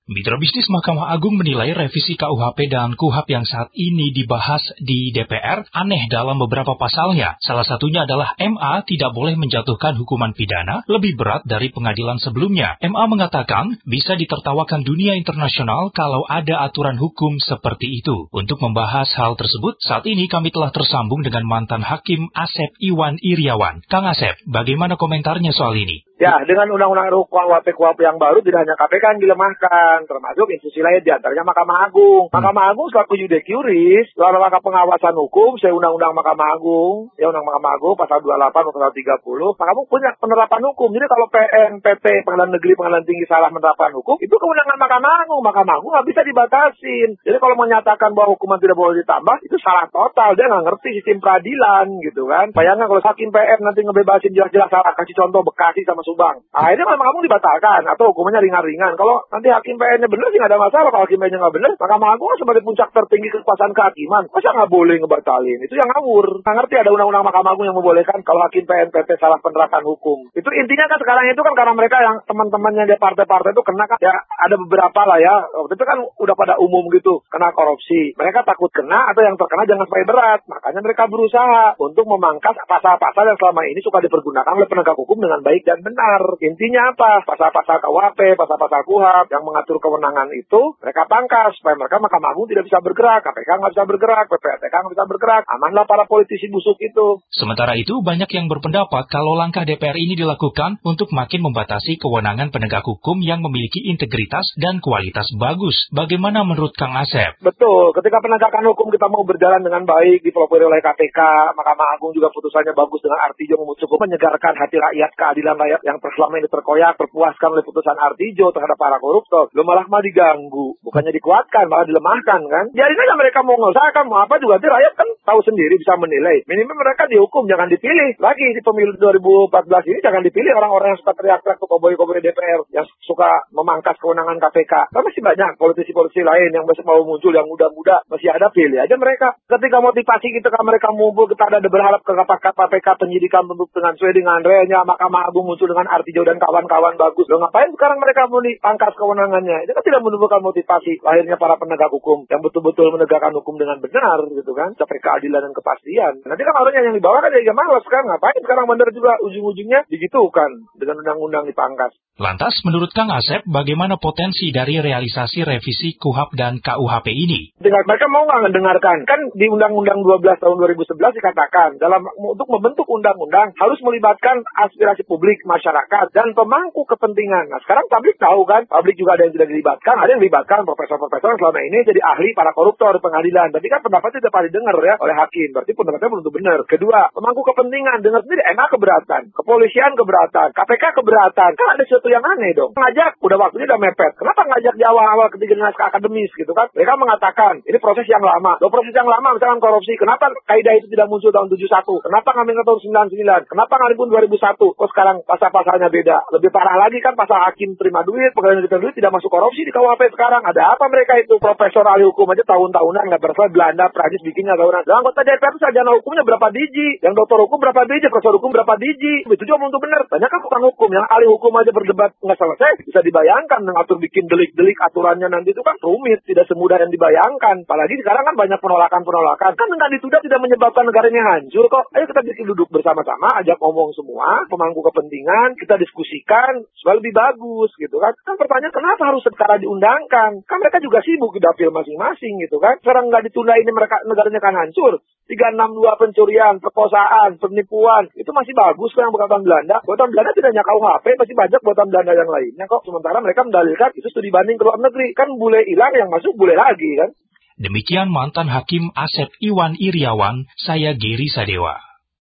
Mitra bisnis Mahkamah Agung menilai revisi KUHP dan KUHAP yang saat ini dibahas di DPR aneh dalam beberapa pasalnya. Salah satunya adalah MA tidak boleh menjatuhkan hukuman pidana lebih berat dari pengadilan sebelumnya. MA mengatakan bisa ditertawakan dunia internasional kalau ada aturan hukum seperti itu. Untuk membahas hal tersebut, saat ini kami telah tersambung dengan mantan Hakim Asep Iwan Iriawan. Kang Asep, bagaimana komentarnya soal ini? Ya, dengan undang-undang KUHP yang baru tidak hanya KPK yang dilemahkan, termasuk institusi lain diantaranya Mahkamah Agung. Mahkamah Agung selaku judek juris, dalam rangka pengawasan hukum, saya undang-undang Mahkamah Agung, undang Mahkamah Agung pasal 28 atau pasal 30, Mahkamah Agung punya penerapan hukum. Jadi kalau PN, PT, Pengadilan Negeri, Pengadilan Tinggi salah menerapkan hukum, itu kewenangan Mahkamah Agung. Mahkamah Agung nggak bisa dibatasin. Jadi kalau menyatakan bahwa hukuman tidak boleh ditambah, itu salah total. Dia nggak ngerti sistem peradilan, gitu kan. Bayangkan kalau hakim PN nanti ngebebasin jelas-jelas salah, kasih contoh Bekasi sama Subang. Akhirnya Mahkamah Agung dibatalkan atau hukumannya ringan-ringan. Kalau nanti hakim PN-nya benar sih nggak ada masalah. Kalau hakim PN-nya nggak benar, Mahkamah Agung sebagai puncak tertinggi kekuasaan kehakiman, masa nggak boleh ngebatalin? Itu yang ngawur. Nggak ngerti ada undang-undang Mahkamah Agung yang membolehkan kalau hakim PN, PT salah penerapan hukum. Itu intinya kan sekarang itu kan karena mereka yang teman-temannya di partai-partai itu kena kan ya ada beberapa lah ya. Waktu itu kan udah pada umum gitu kena korupsi. Mereka takut kena atau yang terkena jangan sampai berat. Makanya mereka berusaha untuk memangkas pasal-pasal yang selama ini suka dipergunakan oleh penegak hukum dengan baik dan benar. Intinya apa? Pasal-pasal KUHP, pasal-pasal KUHAP yang mengatur kewenangan itu mereka pangkas supaya mereka Mahkamah Agung tidak bisa bergerak, KPK nggak bisa bergerak, PPATK nggak bisa bergerak. Amanlah para politisi busuk itu. Sementara itu banyak yang berpendapat kalau langkah DPR ini dilakukan untuk makin membatasi kewenangan penegak hukum yang memiliki integritas dan kualitas bagus. Bagaimana menurut Kang Asep? Betul, ketika penegakan hukum kita mau berjalan dengan baik dipelopori oleh KPK, Mahkamah Agung juga putusannya bagus dengan Artijo cukup menyegarkan hati rakyat, keadilan rakyat yang selama ini terkoyak, terpuaskan oleh putusan Artijo terhadap para koruptor. Lo malah diganggu, bukannya dikuatkan, malah dilemahkan kan. Jadi aja mereka mau ngelusakan, mau apa juga, nanti rakyat kan tahu sendiri bisa menilai. Minimal mereka dihukum, jangan dipilih. Lagi di pemilu 2014 ini jangan dipilih orang-orang yang suka teriak-teriak ke koboi-koboi DPR, yang suka memangkas kewenangan KPK. Kan masih banyak politisi-politisi lain yang masih mau muncul, yang muda-muda, masih ada, pilih aja mereka. Ketika motivasi kita kan mereka mumpul, kita ada berharap ke KPK penyidikan bentuk dengan sesuai dengan realnya, Mahkamah Agung muncul dengan Artijo dan kawan-kawan bagus. Loh ngapain sekarang mereka mau dipangkas kewenangannya? Itu kan tidak menunjukkan motivasi lahirnya para penegak hukum yang betul-betul menegakkan hukum dengan benar gitu kan, sampai keadilan dan kepastian. Nanti kan harusnya yang dibawa kan ya malas kan, ngapain sekarang benar juga ujung-ujungnya digitukan dengan undang-undang dipangkas. Lantas menurut Kang Asep bagaimana potensi dari realisasi revisi KUHAP dan KUHP ini? Dengan mereka mau nggak mendengarkan? Kan di Undang-Undang 12 tahun 2011 dikatakan untuk membentuk undang-undang harus melibatkan aspirasi publik masyarakat dan pemangku kepentingan. Nah sekarang publik tahu kan, publik juga ada yang tidak dilibatkan, ada yang dilibatkan profesor-profesor yang selama ini jadi ahli para koruptor di pengadilan. Tapi kan pendapatnya tidak pernah didengar ya oleh hakim, berarti pendapatnya belum tentu benar. Kedua, pemangku kepentingan dengar sendiri, MA keberatan, kepolisian keberatan, KPK keberatan. Kan ada sesuatu yang aneh dong. Ngajak, udah waktunya udah mepet. Kenapa ngajak di awal-awal ketika naskah akademis gitu kan? Mereka mengatakan ini proses yang lama. Loh proses yang lama misalkan korupsi, kenapa kaidah itu tidak muncul tahun 71? Kenapa ngambil ke tahun 99? Kenapa ngambil pun 2001? Kok sekarang pasal-pasalnya beda? Lebih parah lagi kan pasal hakim terima duit, pegawai negeri duit tidak masuk korupsi di KUHP sekarang. Ada apa mereka itu? Profesor ahli hukum aja tahun-tahunan nggak berasa Belanda, Prancis bikinnya tahunan. Dan anggota DPR itu sarjana hukumnya berapa biji? Yang doktor hukum berapa biji? Profesor hukum berapa biji? Itu juga untuk benar. Banyak kan tukang hukum yang ahli hukum aja berdebat nggak selesai. Bisa dibayangkan mengatur bikin delik-delik aturannya nanti itu kan rumit, tidak semudah yang dibayangkan. Apalagi sekarang kan banyak penolakan-penolakan. Kan dengan ditunda tidak menyebabkan negaranya hancur kok. Ayo kita bikin duduk bersama-sama, ajak ngomong semua, pemangku kepentingan, kita diskusikan supaya lebih bagus gitu kan. Kan pertanyaan kenapa harus sekarang diundangkan? Kan mereka juga sibuk di dapil masing-masing gitu kan. Sekarang nggak ditunda ini mereka negaranya kan hancur. 362 pencurian, perkosaan, penipuan, itu masih bagus kan yang buatan Belanda. Buatan Belanda tidak hanya KUHP, masih banyak buatan Belanda yang lainnya kok. Sementara mereka mendalilkan itu studi banding ke luar negeri. Kan bule hilang yang masuk bule lagi kan. Demikian mantan Hakim Asep Iwan Iriawan, saya Giri Sadewa.